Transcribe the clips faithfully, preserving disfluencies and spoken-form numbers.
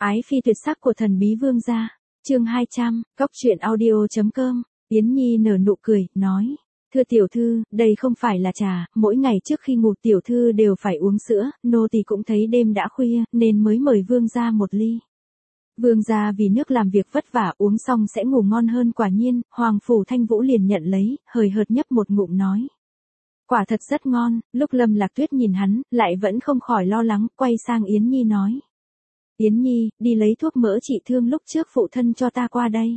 Ái phi tuyệt sắc của thần bí vương gia. Chương hai trăm, Cóc truyện audio chấm com. Yến Nhi nở nụ cười, nói: "Thưa tiểu thư, đây không phải là trà, mỗi ngày trước khi ngủ tiểu thư đều phải uống sữa, nô tỳ cũng thấy đêm đã khuya, nên mới mời vương gia một ly." Vương gia vì nước làm việc vất vả, uống xong sẽ ngủ ngon hơn. Quả nhiên, Hoàng phủ Thanh Vũ liền nhận lấy, hời hợt nhấp một ngụm nói: "Quả thật rất ngon." Lúc Lâm Lạc Tuyết nhìn hắn, lại vẫn không khỏi lo lắng, quay sang Yến Nhi nói: "Yến Nhi, đi lấy thuốc mỡ trị thương lúc trước phụ thân cho ta qua đây."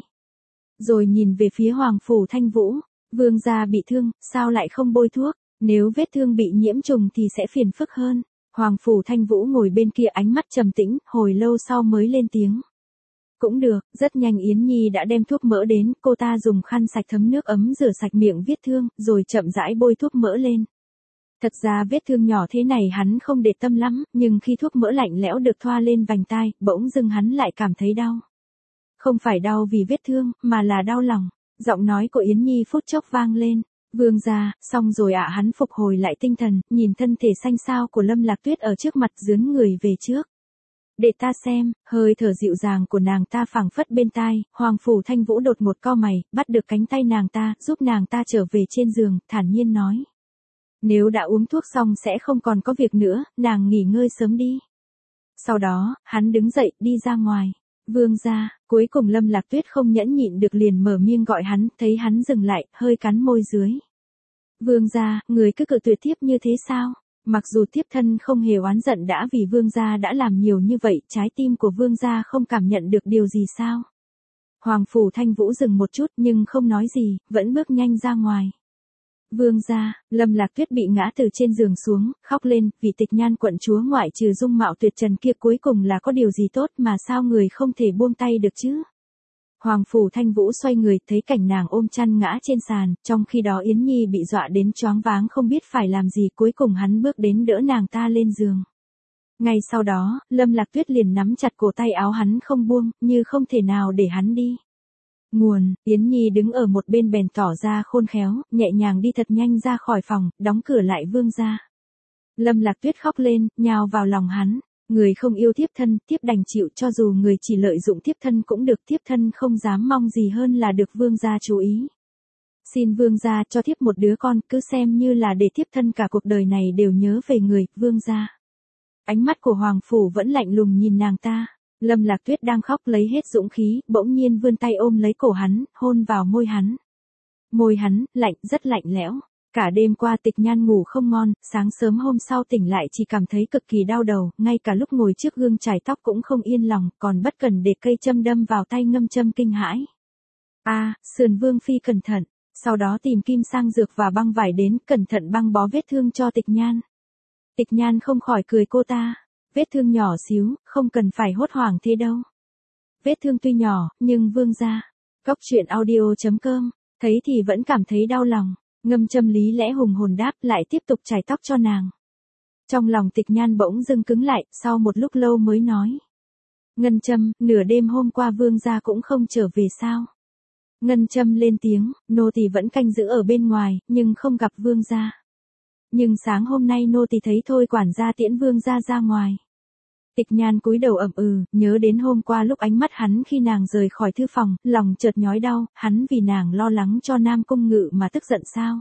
Rồi nhìn về phía Hoàng phủ Thanh Vũ: "Vương gia bị thương, sao lại không bôi thuốc? Nếu vết thương bị nhiễm trùng thì sẽ phiền phức hơn." Hoàng phủ Thanh Vũ ngồi bên kia ánh mắt trầm tĩnh, hồi lâu sau mới lên tiếng: "Cũng được." Rất nhanh Yến Nhi đã đem thuốc mỡ đến, cô ta dùng khăn sạch thấm nước ấm rửa sạch miệng vết thương, rồi chậm rãi bôi thuốc mỡ lên. Thật ra vết thương nhỏ thế này hắn không để tâm lắm, nhưng khi thuốc mỡ lạnh lẽo được thoa lên vành tai, bỗng dưng hắn lại cảm thấy đau. Không phải đau vì vết thương, mà là đau lòng. Giọng nói của Yến Nhi phút chốc vang lên: "Vương gia, xong rồi ạ." Hắn phục hồi lại tinh thần, nhìn thân thể xanh xao của Lâm Lạc Tuyết ở trước mặt, dướn người về trước. "Để ta xem." Hơi thở dịu dàng của nàng ta phảng phất bên tai, Hoàng phủ Thanh Vũ đột ngột cau mày, bắt được cánh tay nàng ta, giúp nàng ta trở về trên giường, thản nhiên nói: "Nếu đã uống thuốc xong sẽ không còn có việc nữa, nàng nghỉ ngơi sớm đi." Sau đó, hắn đứng dậy, đi ra ngoài. "Vương gia." Cuối cùng Lâm Lạc Tuyết không nhẫn nhịn được liền mở miệng gọi hắn, thấy hắn dừng lại, hơi cắn môi dưới. "Vương gia, người cứ cự tuyệt thiếp như thế sao?" Mặc dù thiếp thân không hề oán giận đã vì vương gia đã làm nhiều như vậy, trái tim của vương gia không cảm nhận được điều gì sao? Hoàng phủ Thanh Vũ dừng một chút nhưng không nói gì, vẫn bước nhanh ra ngoài. "Vương gia." Lâm Lạc Tuyết bị ngã từ trên giường xuống, khóc lên, vì Tịch Nhan quận chúa ngoại trừ dung mạo tuyệt trần kia cuối cùng là có điều gì tốt mà sao người không thể buông tay được chứ? Hoàng phủ Thanh Vũ xoay người, thấy cảnh nàng ôm chăn ngã trên sàn, trong khi đó Yến Nhi bị dọa đến choáng váng không biết phải làm gì, cuối cùng hắn bước đến đỡ nàng ta lên giường. Ngay sau đó, Lâm Lạc Tuyết liền nắm chặt cổ tay áo hắn không buông, như không thể nào để hắn đi. Nguồn: Yến Nhi đứng ở một bên bèn tỏ ra khôn khéo, nhẹ nhàng đi thật nhanh ra khỏi phòng, đóng cửa lại. "Vương gia." Lâm Lạc Tuyết khóc lên, nhào vào lòng hắn. "Người không yêu thiếp thân, thiếp đành chịu, cho dù người chỉ lợi dụng thiếp thân cũng được, thiếp thân không dám mong gì hơn là được vương gia chú ý. Xin vương gia cho thiếp một đứa con, cứ xem như là để thiếp thân cả cuộc đời này đều nhớ về người, vương gia." Ánh mắt của Hoàng phủ vẫn lạnh lùng nhìn nàng ta. Lâm Lạc Tuyết đang khóc lấy hết dũng khí, bỗng nhiên vươn tay ôm lấy cổ hắn, hôn vào môi hắn. Môi hắn, lạnh, rất lạnh lẽo. Cả đêm qua Tịch Nhan ngủ không ngon, sáng sớm hôm sau tỉnh lại chỉ cảm thấy cực kỳ đau đầu, ngay cả lúc ngồi trước gương chải tóc cũng không yên lòng, còn bất cần để cây châm đâm vào tay ngâm châm kinh hãi. "A, à, sườn vương phi cẩn thận." Sau đó tìm kim sang dược và băng vải đến, cẩn thận băng bó vết thương cho Tịch Nhan. Tịch Nhan không khỏi cười cô ta: "Vết thương nhỏ xíu, không cần phải hốt hoảng thế đâu." "Vết thương tuy nhỏ, nhưng vương gia." Cóc truyện audio chấm com. Thấy thì vẫn cảm thấy đau lòng. Ngâm châm lý lẽ hùng hồn đáp, lại tiếp tục chải tóc cho nàng. Trong lòng Tịch Nhan bỗng dưng cứng lại, sau một lúc lâu mới nói: "Ngân châm, nửa đêm hôm qua vương gia cũng không trở về sao?" Ngân châm lên tiếng: "Nô tỳ vẫn canh giữ ở bên ngoài, nhưng không gặp vương gia. Nhưng sáng hôm nay nô tỳ thấy thôi quản gia tiễn vương gia ra ngoài." Tịch Nhan cúi đầu ậm ừ, nhớ đến hôm qua lúc ánh mắt hắn khi nàng rời khỏi thư phòng, lòng chợt nhói đau, hắn vì nàng lo lắng cho Nam Cung Ngự mà tức giận sao?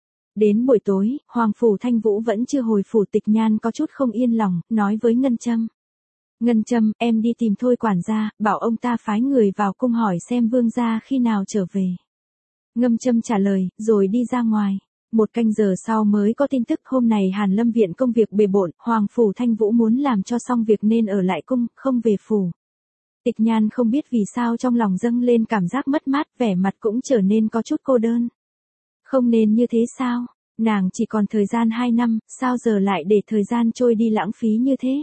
Đến buổi tối, Hoàng phủ Thanh Vũ vẫn chưa hồi phủ. Tịch Nhan có chút không yên lòng, nói với Ngân Châm: "Ngân Châm, em đi tìm thôi quản gia, bảo ông ta phái người vào cung hỏi xem vương gia khi nào trở về." Ngân Châm trả lời, rồi đi ra ngoài. Một canh giờ sau mới có tin tức hôm này Hàn Lâm viện công việc bề bộn, Hoàng phủ Thanh Vũ muốn làm cho xong việc nên ở lại cung, không về phủ. Tịch Nhan không biết vì sao trong lòng dâng lên cảm giác mất mát, vẻ mặt cũng trở nên có chút cô đơn. Không nên như thế sao? Nàng chỉ còn thời gian hai năm, sao giờ lại để thời gian trôi đi lãng phí như thế?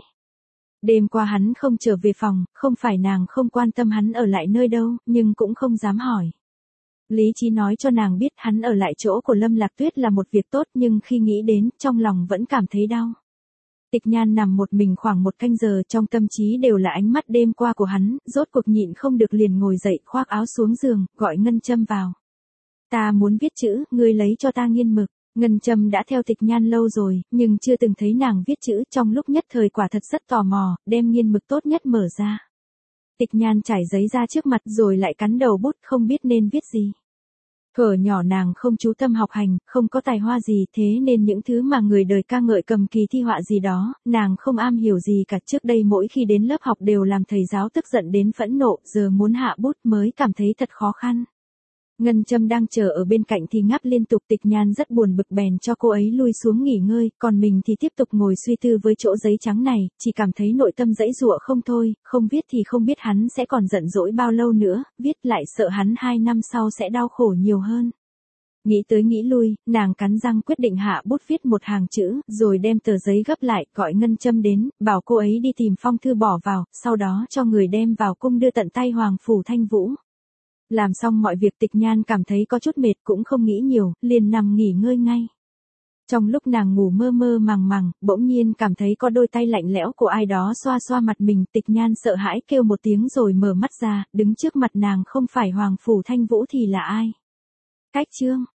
Đêm qua hắn không trở về phòng, không phải nàng không quan tâm hắn ở lại nơi đâu, nhưng cũng không dám hỏi. Lý trí nói cho nàng biết hắn ở lại chỗ của Lâm Lạc Tuyết là một việc tốt, nhưng khi nghĩ đến, trong lòng vẫn cảm thấy đau. Tịch Nhan nằm một mình khoảng một canh giờ, trong tâm trí đều là ánh mắt đêm qua của hắn, rốt cuộc nhịn không được liền ngồi dậy, khoác áo xuống giường, gọi Ngân Châm vào. "Ta muốn viết chữ, ngươi lấy cho ta nghiên mực." Ngân Châm đã theo Tịch Nhan lâu rồi, nhưng chưa từng thấy nàng viết chữ, trong lúc nhất thời quả thật rất tò mò, đem nghiên mực tốt nhất mở ra. Tịch Nhan trải giấy ra trước mặt rồi lại cắn đầu bút không biết nên viết gì. Thuở nhỏ nàng không chú tâm học hành, không có tài hoa gì, thế nên những thứ mà người đời ca ngợi cầm kỳ thi họa gì đó, nàng không am hiểu gì cả. Trước đây mỗi khi đến lớp học đều làm thầy giáo tức giận đến phẫn nộ, giờ muốn hạ bút mới cảm thấy thật khó khăn. Ngân Châm đang chờ ở bên cạnh thì ngáp liên tục. Tịch Nhan rất buồn bực bèn cho cô ấy lui xuống nghỉ ngơi, còn mình thì tiếp tục ngồi suy tư với chỗ giấy trắng này, chỉ cảm thấy nội tâm dãy giụa không thôi, không viết thì không biết hắn sẽ còn giận dỗi bao lâu nữa, viết lại sợ hắn hai năm sau sẽ đau khổ nhiều hơn. Nghĩ tới nghĩ lui, nàng cắn răng quyết định hạ bút viết một hàng chữ, rồi đem tờ giấy gấp lại, gọi Ngân Châm đến, bảo cô ấy đi tìm phong thư bỏ vào, sau đó cho người đem vào cung đưa tận tay Hoàng phủ Thanh Vũ. Làm xong mọi việc Tịch Nhan cảm thấy có chút mệt cũng không nghĩ nhiều, liền nằm nghỉ ngơi ngay. Trong lúc nàng ngủ mơ mơ màng màng, bỗng nhiên cảm thấy có đôi tay lạnh lẽo của ai đó xoa xoa mặt mình. Tịch Nhan sợ hãi kêu một tiếng rồi mở mắt ra, đứng trước mặt nàng không phải Hoàng phủ Thanh Vũ thì là ai? Cách Chương